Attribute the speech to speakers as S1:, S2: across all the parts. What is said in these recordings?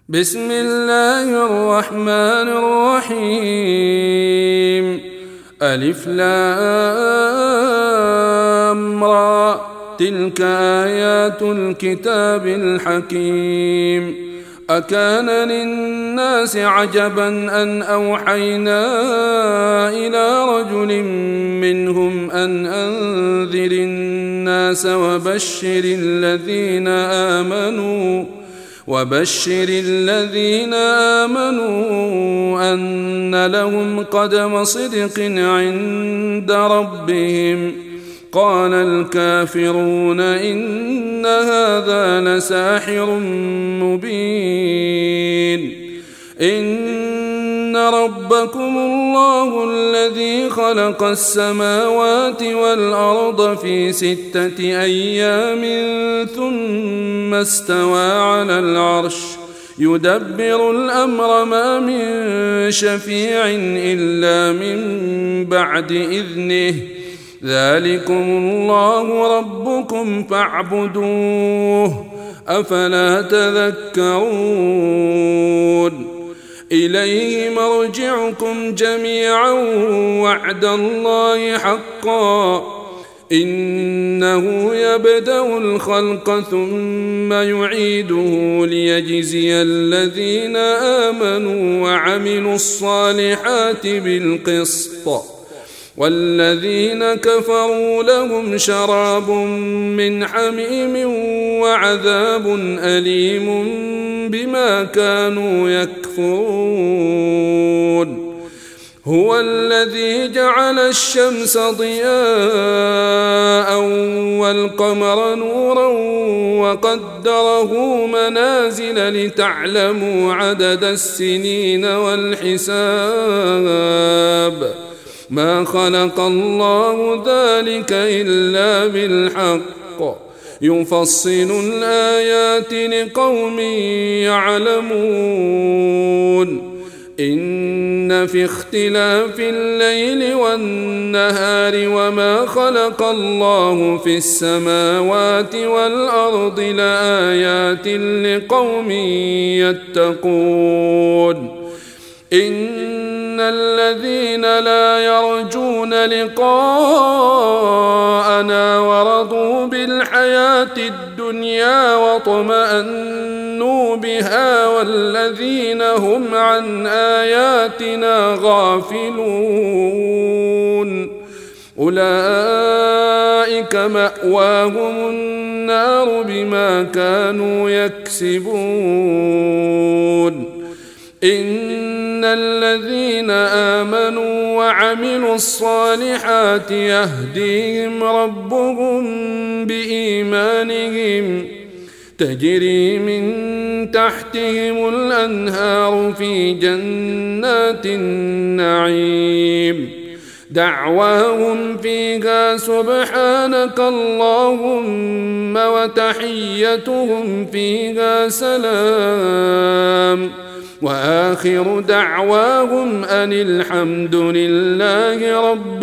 S1: بسم الله الرحمن الرحيم. ألف لام را، تلك آيات الكتاب الحكيم. أكان للناس عجبا أن أوحينا إلى رجل منهم أن أنذر الناس وبشر الذين آمنوا أن لهم قدم صدق عند ربهم. قال الكافرون إن هذا لساحر مبين. إن ربكم الله الذي خلق السماوات والأرض في 6 أيام ثم استوى على العرش يدبر الأمر، ما من شفيع إلا من بعد إذنه. ذلكم الله ربكم فاعبدوه، أفلا تذكرون. إليه مرجعكم جميعا وعد الله حقا، إنه يبدأ الخلق ثم يعيده ليجزي الذين آمنوا وعملوا الصالحات بالقسط، والذين كفروا لهم شراب من حميم وعذاب أليم بما كانوا يكفرون. هو الذي جعل الشمس ضياء والقمر نورا وقدره منازل لتعلموا عدد السنين والحساب. ما خلق الله ذلك إلا بالحق، يفصل الآيات لقوم يعلمون. إن في اختلاف الليل والنهار وما خلق الله في السماوات والأرض لآيات لقوم يتقون. إن الذين لا يرجون لقاءنا ورضوا بالحياة الدنيا واطمأنوا بها والذين هم عن آياتنا غافلون أولئك مأواهم النار بما كانوا يكسبون. إن الذين آمنوا وعملوا الصالحات يهديهم ربهم بإيمانهم، تجري من تحتهم الأنهار في جنات النعيم. دعواهم فيها سبحانك اللهم وتحيتهم فيها سلام، وآخر دعواهم أن الحمد لله رب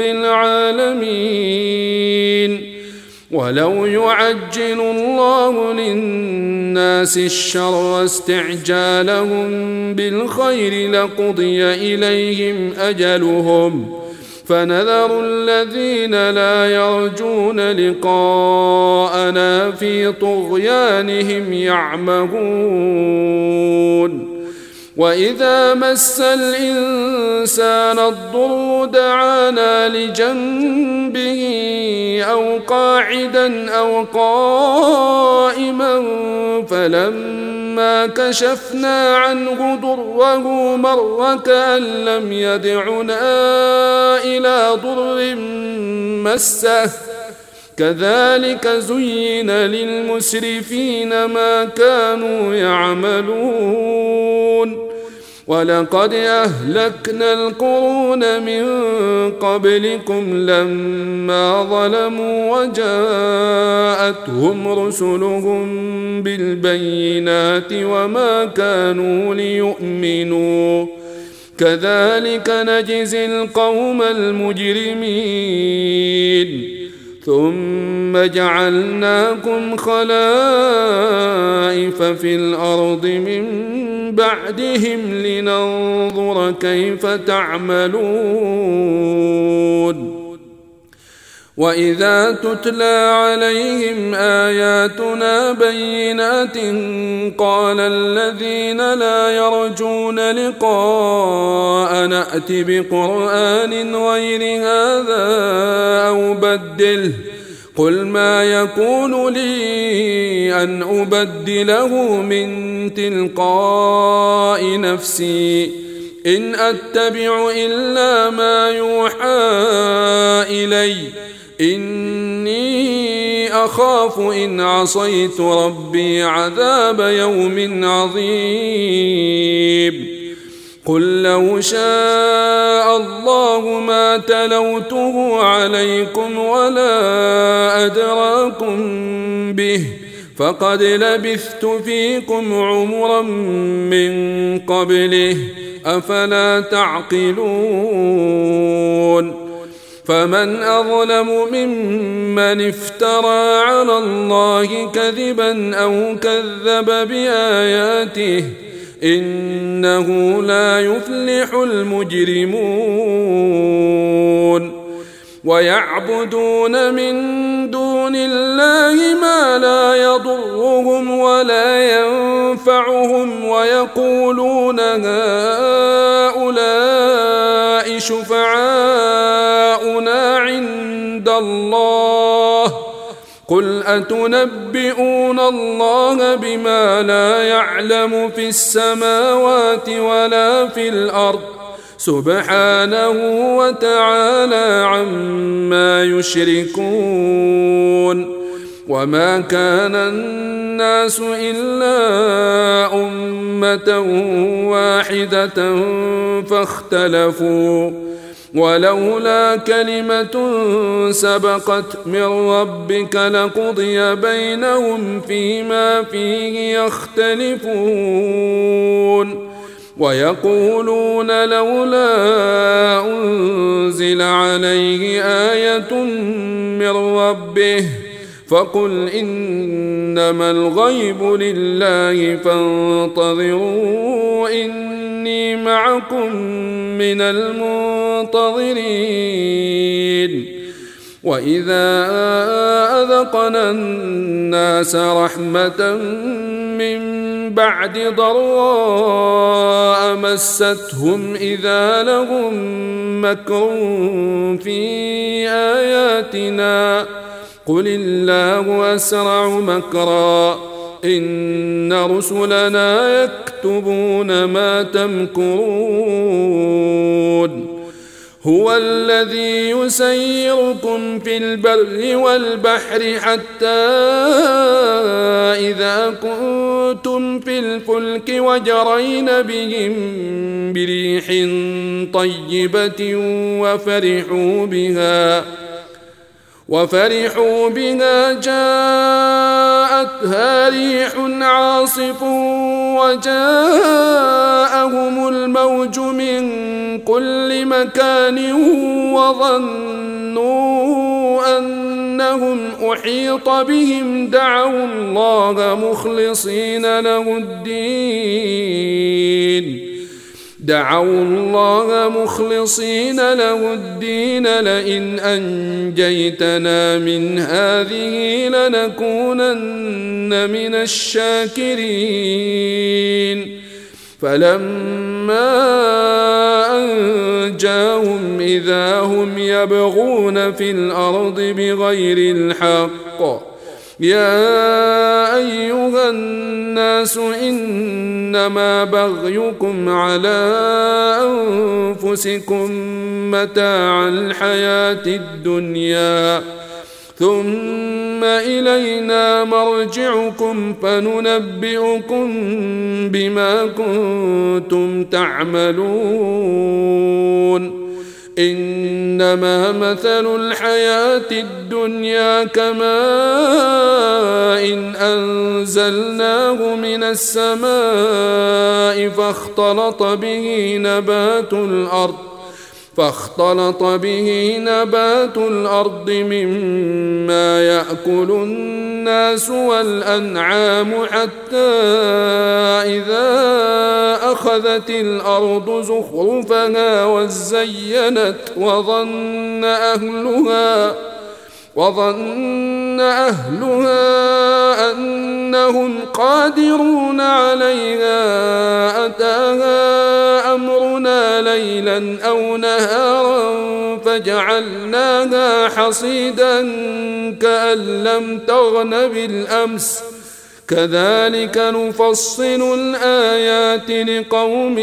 S1: العالمين. ولو يعجل الله للناس الشر استعجالهم بالخير لقضي إليهم أجلهم، فنذر الذين لا يرجون لقاءنا في طغيانهم يعمهون. وإذا مس الإنسان الضر دعانا لجنبه أو قاعدا أو قائما، فلما كشفنا عنه ضره مر كأن لم يدعنا إلى ضر مسه. كذلك زين للمسرفين ما كانوا يعملون. ولقد أهلكنا القرون من قبلكم لما ظلموا وجاءتهم رسلهم بالبينات وما كانوا ليؤمنوا، كذلك نجزي القوم المجرمين. ثم جعلناكم خلائف في الأرض من بعدهم لننظر كيف تعملون. وإذا تتلى عليهم آياتنا بينات قال الذين لا يرجون لقاء نأت بقرآن غير هذا أو بدله قل ما يكون لي أن أبدله من تلقاء نفسي إن أتبع إلا ما يوحى إلي إني أخاف إن عصيت ربي عذاب يوم عظيم. قل لو شاء الله ما تلوته عليكم ولا أدراكم به فقد لبثت فيكم عمرا من قبله أفلا تعقلون. فمن أظلم ممن افترى على الله كذبا أو كذب بآياته إنه لا يفلح المجرمون. ويعبدون من دون الله ما لا يضرهم ولا ينفعهم ويقولون هؤلاء شفعاؤنا عند الله قل أتنبئون الله بما لا يعلم في السماوات ولا في الأرض سبحانه وتعالى عما يشركون. وما كان الناس إلا أمة واحدة فاختلفوا ولولا كلمة سبقت من ربك لقضي بينهم فيما فيه يختلفون. ويقولون لولا أنزل عليه آية من ربه فقل إنما الغيب لله فانتظروا إني معكم من المنتظرين. وإذا أذقنا الناس رحمة من بعد ضراء مستهم إذا لهم مكر في آياتنا قل الله أسرع مكرا إن رسلنا يكتبون ما تمكرون. هو الذي يسيركم في البر والبحر حتى إذا كنتم في الفلك وجرين بهم بريح طيبة وفرحوا بها جاءتها ريح عاصف وجاءهم الموج من كل مكان وظنوا أنهم أحيط بهم دعوا الله مخلصين له الدين لئن أنجيتنا من هذه لنكونن من الشاكرين. فلما أنجاهم إذا هم يبغون في الأرض بغير الحق يا أيها الناس إنما بغيكم على أنفسكم متاع الحياة الدنيا ثم إلينا مرجعكم فننبئكم بما كنتم تعملون. إنما مثل الحياة الدنيا كماء إن أنزلناه من السماء فاختلط به نبات الأرض فاختلط به نبات الأرض مما يأكل الناس والأنعام حتى إذا أخذت الأرض زخرفها وزينت وظن أهلها أنهم قادرون عليها أتاها أمرنا ليلا أو نهارا فجعلناها حصيدا كأن لم تغن بالأمس كذلك نفصل الآيات لقوم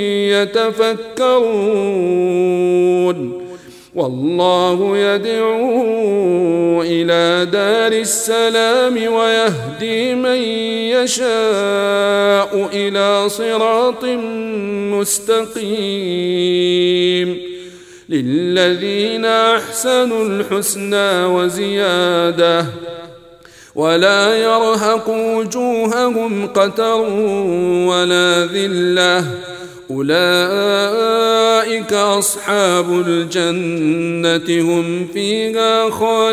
S1: يتفكرون والله يدعو إلى دار السلام ويهدي من يشاء إلى صراط مستقيم للذين أحسنوا الحسنى وزيادة ولا يرهق وجوههم قتر ولا ذلة أولئك أصحاب الجنة هم فيها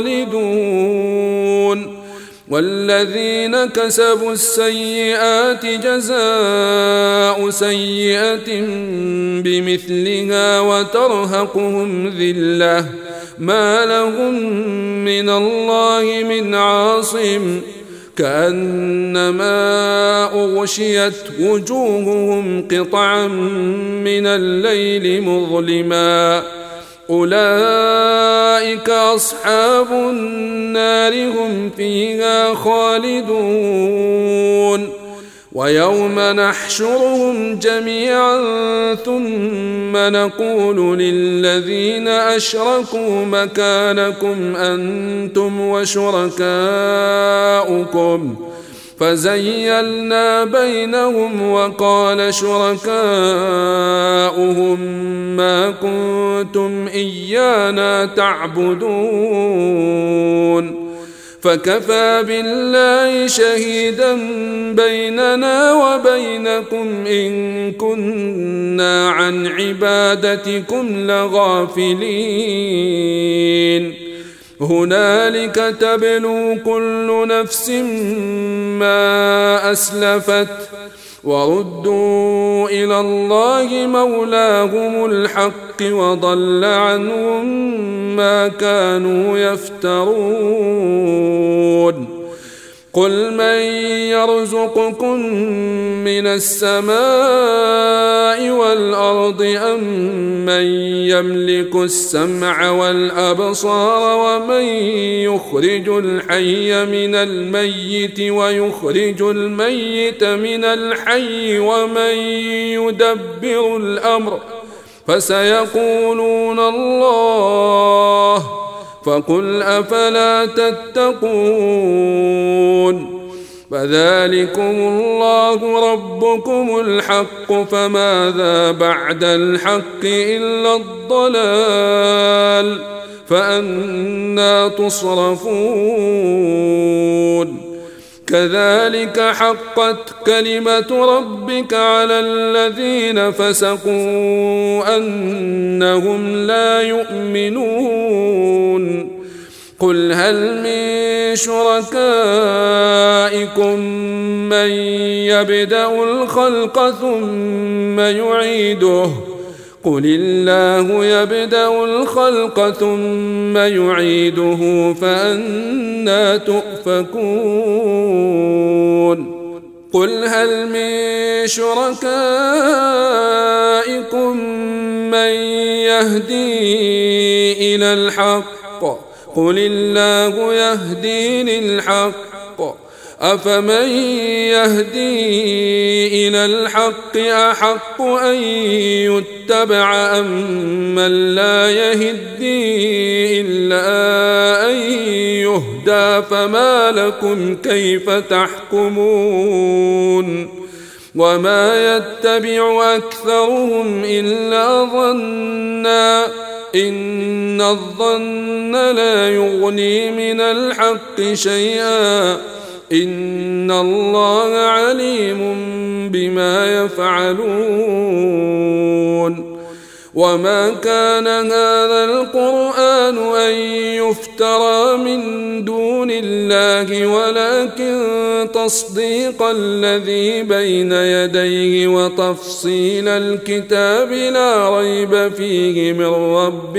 S1: خالدون والذين كسبوا السيئات جزاء سيئة بمثلها وترهقهم ذلة ما لهم من الله من عاصم كأنما أغشيت وجوههم قطعا من الليل مظلما أولئك أصحاب النار هم فيها خالدون ويوم نحشرهم جميعا ثم نقول للذين أشركوا مكانكم أنتم وشركاؤكم فزيلنا بينهم وقال شركاؤهم ما كنتم إيانا تعبدون فكفى بالله شهيدا بيننا وبينكم إن كنا عن عبادتكم لغافلين هنالك تبلو كل نفس ما أسلفت وردوا إلى الله مولاهم الحق وضل عنهم ما كانوا يفترون قل من يرزقكم من السماء والأرض أم من يملك السمع والأبصار ومن يخرج الحي من الميت ويخرج الميت من الحي ومن يدبر الأمر فسيقولون الله فقل أفلا تتقون فذلكم الله ربكم الحق فماذا بعد الحق إلا الضلال فأنى تصرفون كذلك حقت كلمة ربك على الذين فسقوا أنهم لا يؤمنون قل هل من شركائكم من يبدأ الخلق ثم يعيده قل الله يبدأ الخلق ثم يعيده فأنى تؤفكون قل هل من شركائكم من يهدي إلى الحق قل الله يهدي للحق أفمن يهدي إلى الحق أحق أن يتبع أم من لا يهدي إلا أن يهدى فما لكم كيف تحكمون وما يتبع أكثرهم إلا ظنا إن الظن لا يغني من الحق شيئا إن الله عليم بما يفعلون وما كان هذا القرآن أن يفترى من دون الله ولكن تصديق الذي بين يديه وتفصيل الكتاب لا ريب فيه من رب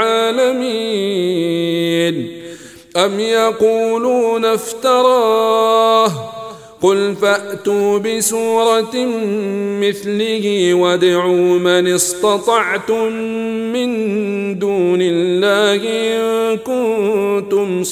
S1: العالمين. أم يقولون افتراه قل فأتوا بسورة مثله وادعوا من استطعتم من دون الله إن كنتم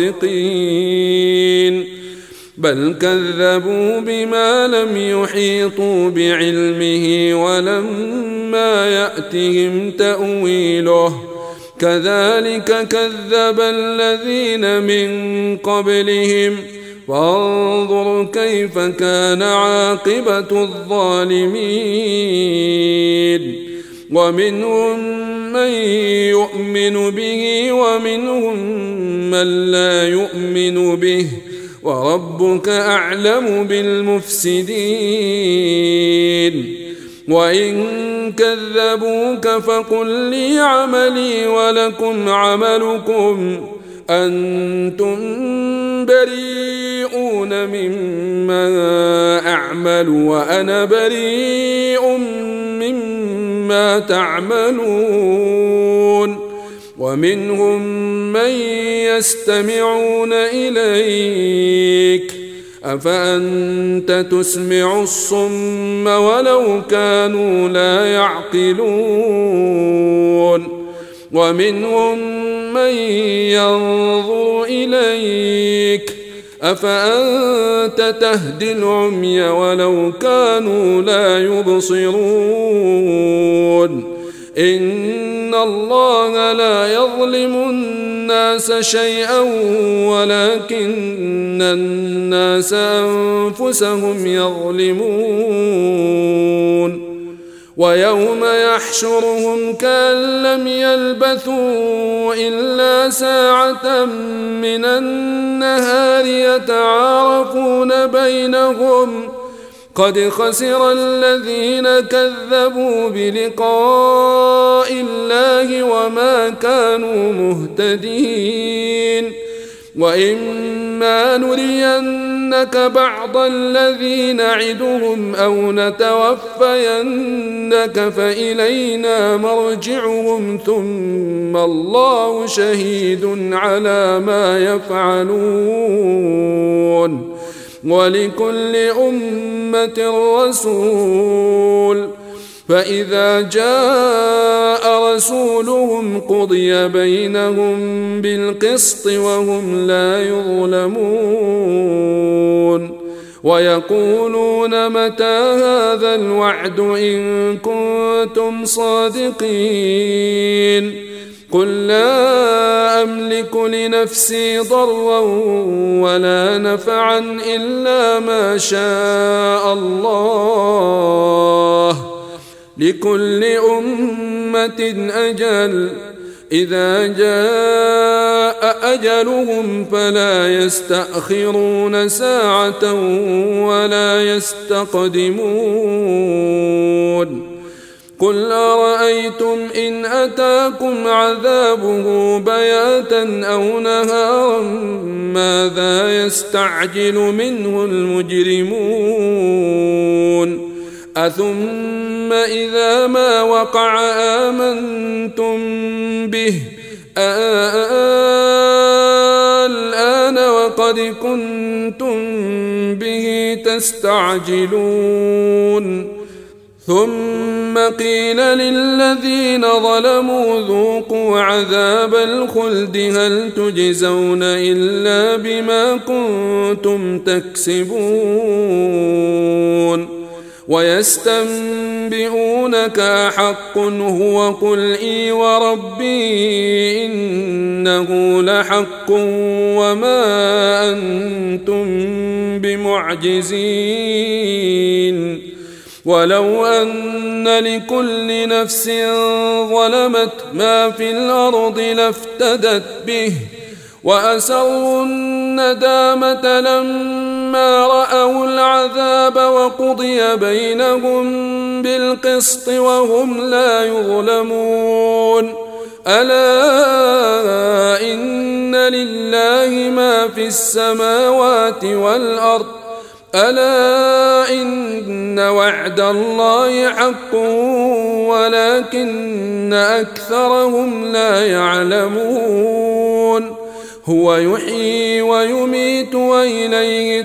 S1: صادقين بل كذبوا بما لم يحيطوا بعلمه ولما يأتهم تأويله كذلك كذب الذين من قبلهم فانظر كيف كان عاقبة الظالمين. ومنهم من يؤمن به ومنهم من لا يؤمن به وربك أعلم بالمفسدين. وإن كذبوك فقل لي عملي ولكم عملكم أنتم بريئون مما أعمل وأنا بريء مما تعملون. ومنهم من يستمعون إليك أفأنت تسمع الصم ولو كانوا لا يعقلون. ومنهم من ينظر إليك أفأنت تهدي العمي ولو كانوا لا يبصرون. إن الله لا يظلم الناس شيئا ولكن الناس أنفسهم يظلمون. ويوم يحشرهم كأن لم يلبثوا إلا ساعة من النهار يتعارفون بينهم قد خسر الذين كذبوا بلقاء الله وما كانوا مهتدين. وإما نرينك بعض الذي نعدهم أو نتوفينك فإلينا مرجعهم ثم الله شهيد على ما يفعلون. ولكل أمة رسول فإذا جاء رسولهم قضي بينهم بالقسط وهم لا يظلمون. ويقولون متى هذا الوعد إن كنتم صادقين قل لا أملك لنفسي ضرا ولا نفعا إلا ما شاء الله لكل أمة أجل إذا جاء أجلهم فلا يستأخرون ساعة ولا يستقدمون. قل أرأيتم إن أتاكم عذابه بياتا أو نهارا ماذا يستعجل منه المجرمون أثم إذا ما وقع آمنتم به الآن وقد كنتم به تستعجلون. ثم قيل للذين ظلموا ذوقوا عذاب الخلد هل تجزون إلا بما كنتم تكسبون. ويستنبئونك أحق هو قل إي وربي إنه لحق وما أنتم بمعجزين. ولو أن لكل نفس ظلمت ما في الأرض لافتدت به وأسروا الندامة لما رأوا العذاب وقضي بينهم بالقسط وهم لا يظلمون ألا إن لله ما في السماوات والأرض ألا إن وعد الله حق ولكن أكثرهم لا يعلمون هو يحيي ويميت وإليه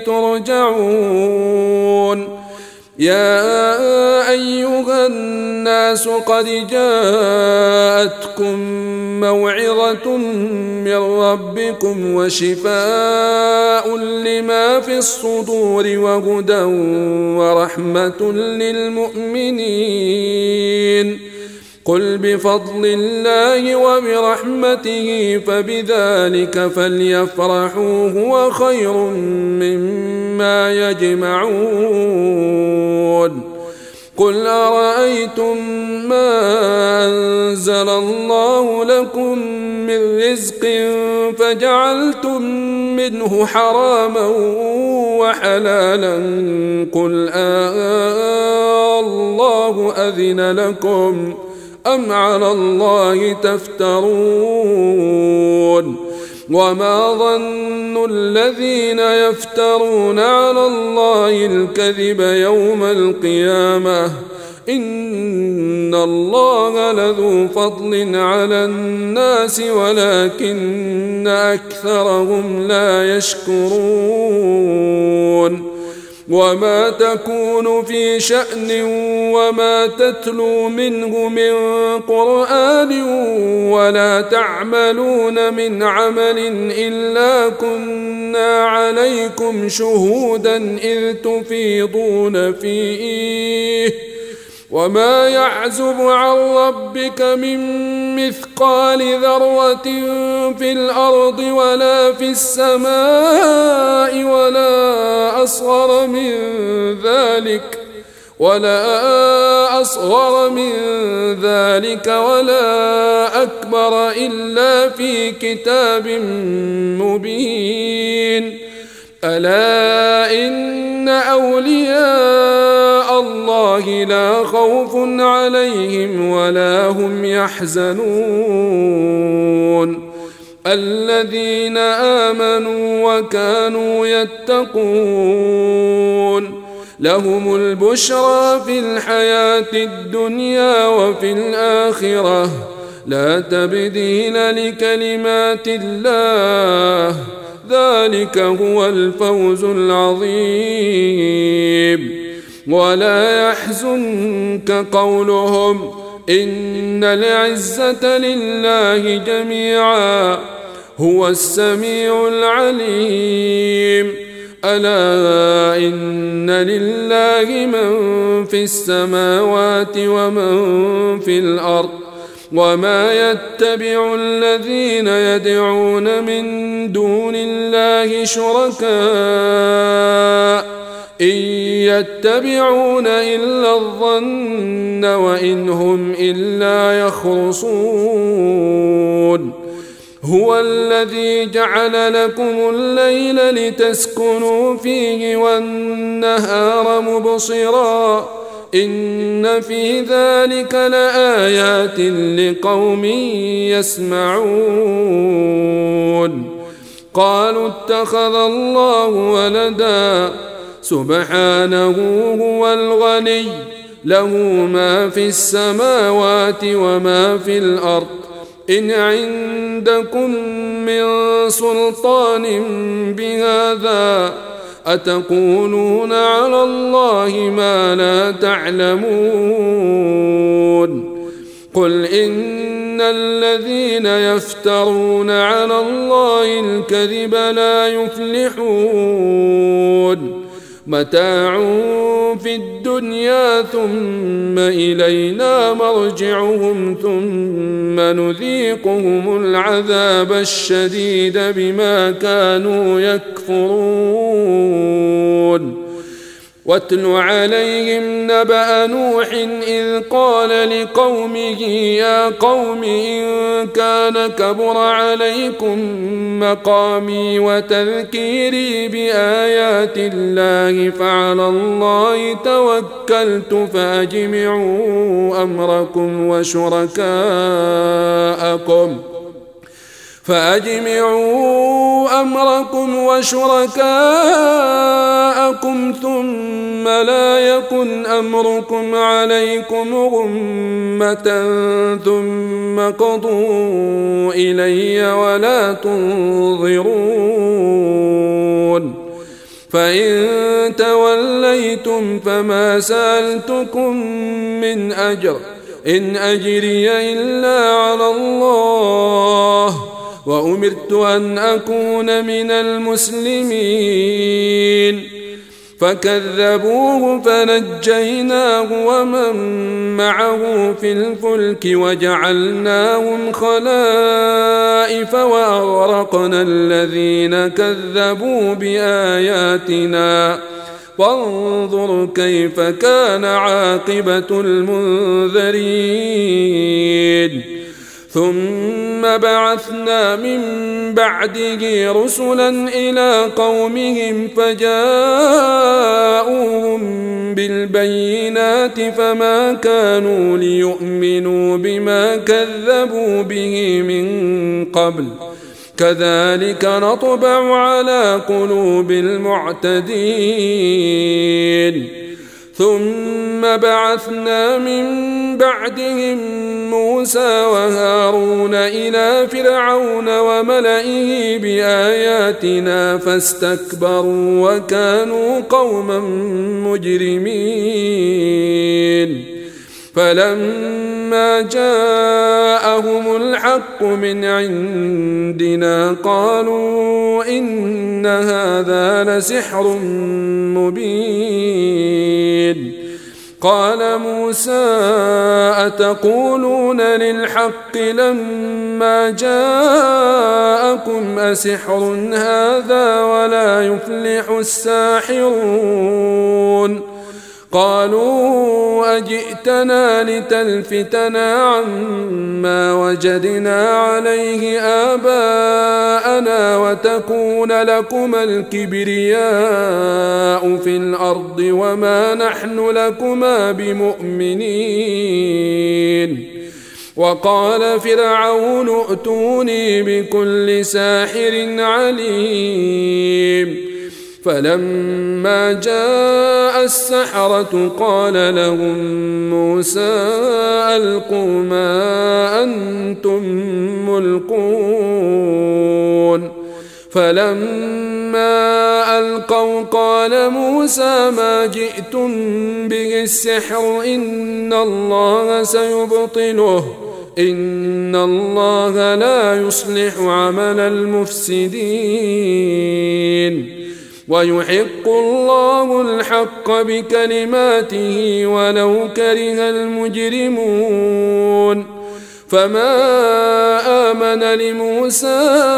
S1: ترجعون يا أيها الناس قد جاءتكم موعظة من ربكم وشفاء لما في الصدور وهدى ورحمة للمؤمنين قل بفضل الله وبرحمته فبذلك فليفرحوا هو خير مما يجمعون قل أرأيتم ما أنزل الله لكم من رزق فجعلتم منه حراما وحلالا قل الله أذن لكم أم على الله تفترون وما ظن الذين يفترون على الله الكذب يوم القيامة إن الله لذو فضل على الناس ولكن أكثرهم لا يشكرون وما تكون في شأن وما تتلو منه من قرآن ولا تعملون من عمل إلا كنا عليكم شهودا إذ تفيضون فيه وما يعزب عن ربك من مثقال ذرة في الأرض ولا في السماء ولا أصغر من ذلك ولا أكبر إلا في كتاب مبين ألا إن أولياء الله لا خوف عليهم ولا هم يحزنون الذين آمنوا وكانوا يتقون لهم البشرى في الحياة الدنيا وفي الآخرة لا تبديل لكلمات الله ذلك هو الفوز العظيم ولا يحزنك قولهم إن العزة لله جميعا هو السميع العليم ألا إن لله من في السماوات ومن في الأرض وما يتبع الذين يدعون من دون الله شركاء إن يتبعون إلا الظن وإن هم إلا يخرصون هو الذي جعل لكم الليل لتسكنوا فيه والنهار مبصرا إن في ذلك لآيات لقوم يسمعون قالوا اتخذ الله ولدا سبحانه هو الغني له ما في السماوات وما في الأرض إن عندكم من سلطان بهذا أتقولون على الله ما لا تعلمون قل إن الذين يفترون على الله الكذب لا يفلحون متاع في الدنيا ثم إلينا مرجعهم ثم نذيقهم العذاب الشديد بما كانوا يكفرون واتل عليهم نبأ نوح إذ قال لقومه يا قوم إن كان كبر عليكم مقامي وتذكيري بآيات الله فعلى الله توكلت فأجمعوا أمركم وشركاءكم ثم لا يكن أمركم عليكم غمة ثم قضوا إلي ولا تنظرون فإن توليتم فما سألتكم من أجر إن أجري إلا على الله وأمرت أن أكون من المسلمين فكذبوه فنجيناه ومن معه في الفلك وجعلناهم خلائف وأغرقنا الذين كذبوا بآياتنا فانظر كيف كان عاقبة المنذرين ثم بعثنا من بعده رسلا إلى قومهم فجاءوهم بالبينات فما كانوا ليؤمنوا بما كذبوا به من قبل كذلك نطبع على قلوب المعتدين ثم بعثنا من بعدهم موسى وهارون إلى فرعون وملئه بآياتنا فاستكبروا وكانوا قوما مجرمين فلما جاءهم الحق من عندنا قالوا إن هذا لسحر مبين قال موسى أتقولون للحق لما جاءكم أسحر هذا ولا يفلح الساحرون قالوا أجئتنا لتلفتنا عما وجدنا عليه آباءنا وتكون لكما الكبرياء في الأرض وما نحن لكما بمؤمنين وقال فرعون ائتوني بكل ساحر عليم فلما جاء السحرة قال لهم موسى ألقوا ما أنتم ملقون فلما ألقوا قال موسى ما جئتم به السحر إن الله سيبطله إن الله لا يصلح عمل المفسدين ويحق الله الحق بكلماته ولو كره المجرمون فما آمن لموسى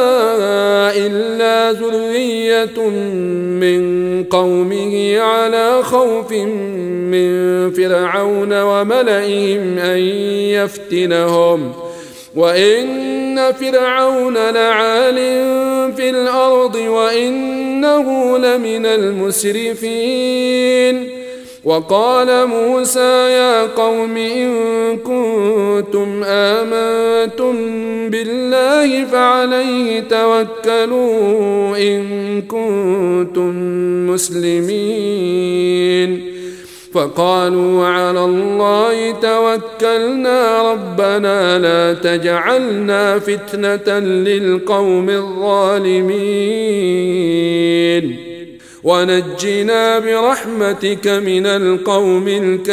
S1: إلا ذرية من قومه على خوف من فرعون وملئهم أن يفتنهم وإن فرعون لعال في الأرض وإنه لمن المسرفين وقال موسى يا قوم إن كنتم آمنتم بالله فعليه توكلوا إن كنتم مسلمين فقالوا على الله توكلنا ربنا لا تجعلنا فتنة للقوم الظالمين ونجنا برحمتك من القوم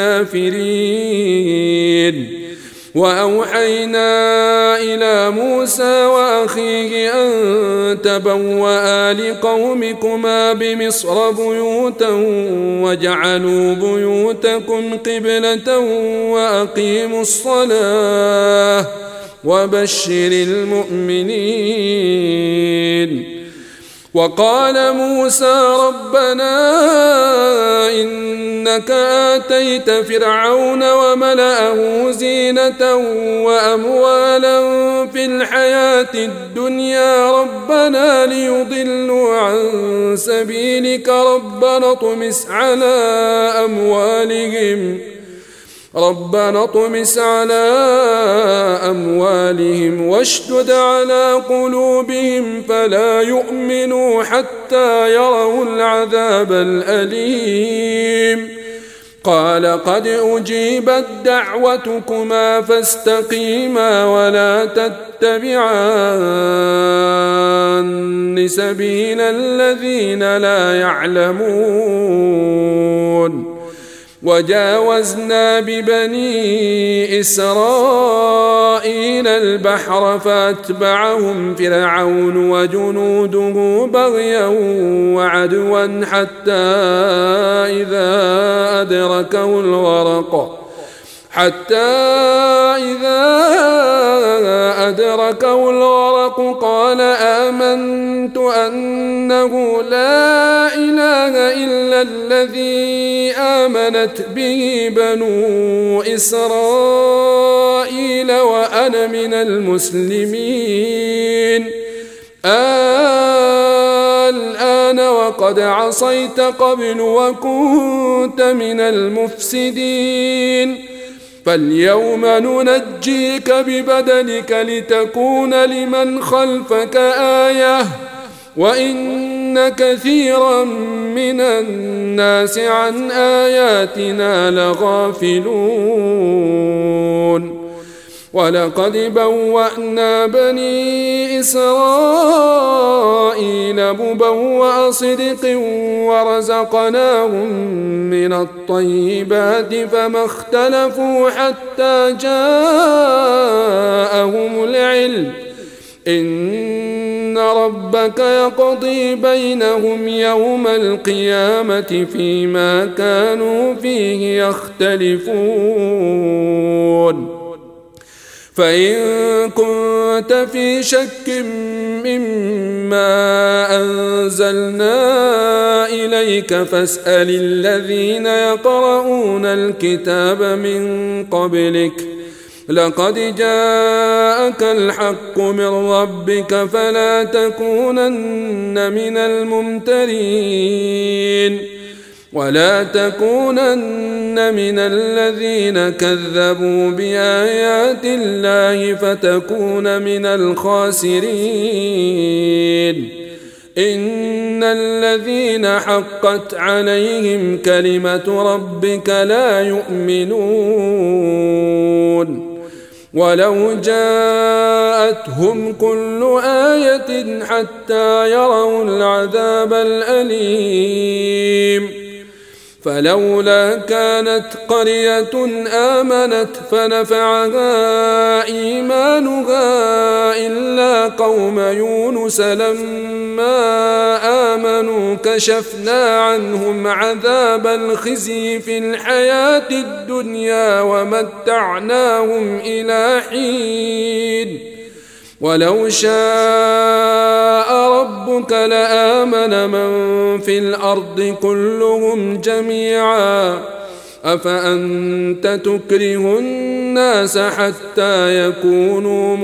S1: الكافرين وأوحينا إلى موسى وأخيه أن تبوأ لقومكما بمصر بيوتا وجعلوا بيوتكم قبلة وأقيموا الصلاة وبشر المؤمنين وقال موسى ربنا إنك آتيت فرعون وملأه زينة وأموالا في الحياة الدنيا ربنا ليضلوا عن سبيلك ربنا اطمس على أموالهم واشدد على قلوبهم فلا يؤمنوا حتى يروا العذاب الأليم قال قد أجيبت دعوتكما فاستقيما ولا تتبعان سبيل الذين لا يعلمون وجاوزنا ببني إسرائيل البحر فأتبعهم فرعون وجنوده بغيا وعدوا حتى إذا أدركه الغرق قال آمنت أنه لا إله إلا الذي آمنت به بنو إسرائيل وأنا من المسلمين الآن وقد عصيت قبل وكنت من المفسدين فاليوم ننجيك ببدنك لتكون لمن خلفك آية وإن كثيرا من الناس عن آياتنا لغافلون ولقد بوأنا بني إسرائيل مبوأ صدق ورزقناهم من الطيبات فما اختلفوا حتى جاءهم العلم إن ربك يقضي بينهم يوم القيامة فيما كانوا فيه يختلفون فإن كنت في شك مما أنزلنا إليك فاسأل الذين يقرؤون الكتاب من قبلك لقد جاءك الحق من ربك فلا تكونن من الممترين ولا تكونن من الذين كذبوا بآيات الله فتكون من الخاسرين إن الذين حقت عليهم كلمة ربك لا يؤمنون ولو جاءتهم كل آية حتى يروا العذاب الأليم فلولا كانت قرية آمنت فنفعها إيمانها إلا قوم يونس لما آمنوا كشفنا عنهم عذاب الخزي في الحياة الدنيا ومتعناهم إلى حين ولو شاء ربك لآمن من في الأرض كلهم جميعا أفأنت تكره الناس حتى يكونوا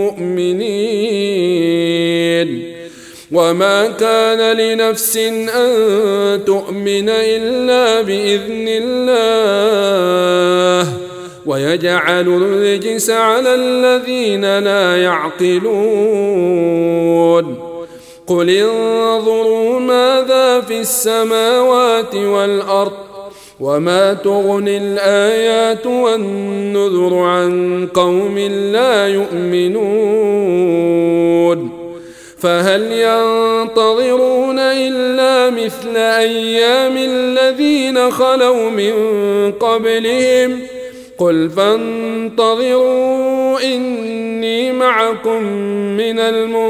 S1: مؤمنين وما كان لنفس أن تؤمن إلا بإذن الله ويجعل الرجس على الذين لا يعقلون قل انظروا ماذا في السماوات والأرض وما تغني الآيات والنذر عن قوم لا يؤمنون فهل ينتظرون إلا مثل أيام الذين خلوا من قبلهم قل فانتظروا إني معكم من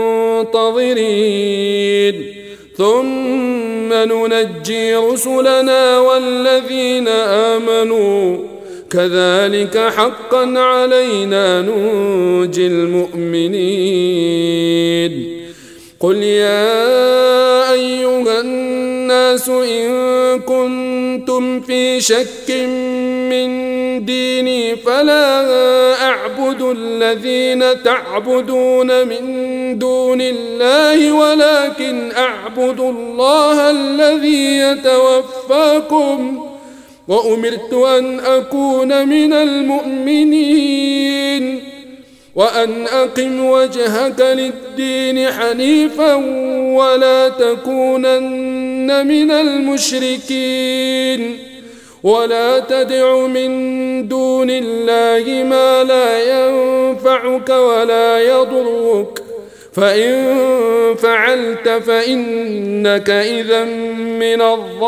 S1: المنتظرين ثم ننجي رسلنا والذين آمنوا كذلك حقا علينا ننجي المؤمنين قل يا أيها الناس إن كنتم في شك من ديني فلا أعبد الذين تعبدون من دون الله ولكن أعبد الله الذي يتوفاكم وأمرت أن أكون من المؤمنين وأن أقم وجهك للدين حنيفا ولا تكونن من المشركين ولا تدع من دون الله ما لا ينفعك ولا يضرك فإن فعلت فإنك إذا من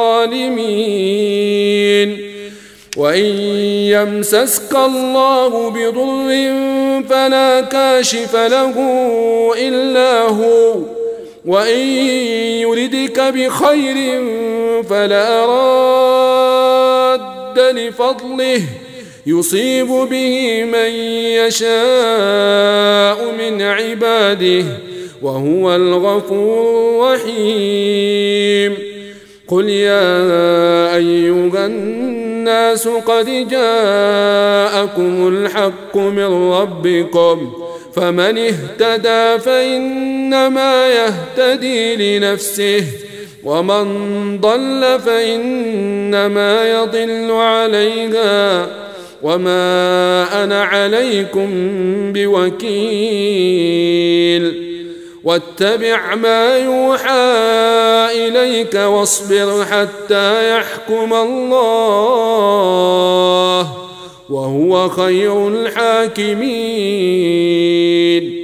S1: الظالمين وإن يمسسك الله بضر فلا كاشف له إلا هو وإن يردك بخير فلا راد لفضله يصيب به من يشاء من عباده وهو الغفور الرحيم قل يا أيها الناس قد جاءكم الحق من ربكم فمن اهتدى فإنما يهتدي لنفسه ومن ضل فإنما يضل عليها وما أنا عليكم بوكيل واتبع ما يوحى إليك واصبر حتى يحكم الله وهو خير الحاكمين